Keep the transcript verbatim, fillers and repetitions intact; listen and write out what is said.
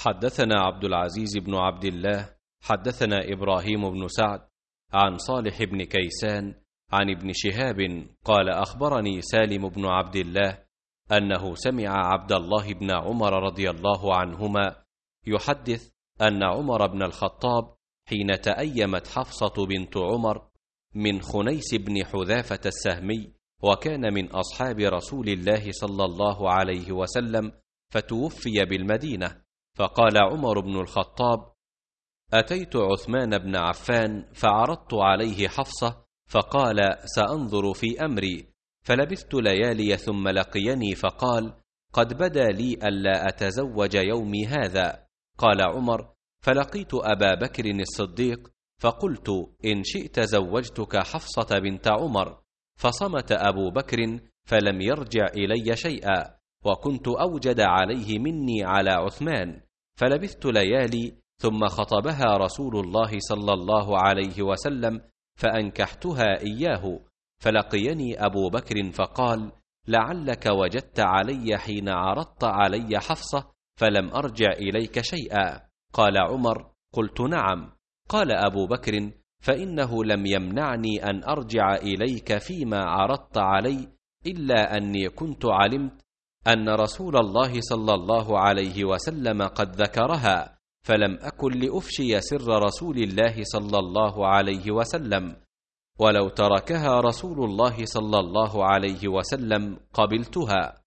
حدثنا عبد العزيز بن عبد الله حدثنا إبراهيم بن سعد عن صالح بن كيسان عن ابن شهاب قال أخبرني سالم بن عبد الله أنه سمع عبد الله بن عمر رضي الله عنهما يحدث أن عمر بن الخطاب حين تأيمت حفصة بنت عمر من خنيس بن حذافة السهمي وكان من أصحاب رسول الله صلى الله عليه وسلم فتوفي بالمدينة، فقال عمر بن الخطاب: أتيت عثمان بن عفان فعرضت عليه حفصة فقال: سأنظر في أمري، فلبثت ليالي ثم لقيني فقال: قد بدا لي ألا أتزوج يومي هذا. قال عمر: فلقيت أبا بكر الصديق فقلت: إن شئت زوجتك حفصة بنت عمر، فصمت أبو بكر فلم يرجع إلي شيئا، وكنت أوجد عليه مني على عثمان، فلبثت ليالي ثم خطبها رسول الله صلى الله عليه وسلم فأنكحتها إياه، فلقيني أبو بكر فقال: لعلك وجدت علي حين عرضت علي حفصة فلم أرجع إليك شيئا. قال عمر: قلت نعم. قال أبو بكر: فإنه لم يمنعني أن أرجع إليك فيما عرضت علي إلا أني كنت علمت أن رسول الله صلى الله عليه وسلم قد ذكرها، فلم أكن لأفشي سر رسول الله صلى الله عليه وسلم، ولو تركها رسول الله صلى الله عليه وسلم قبلتها.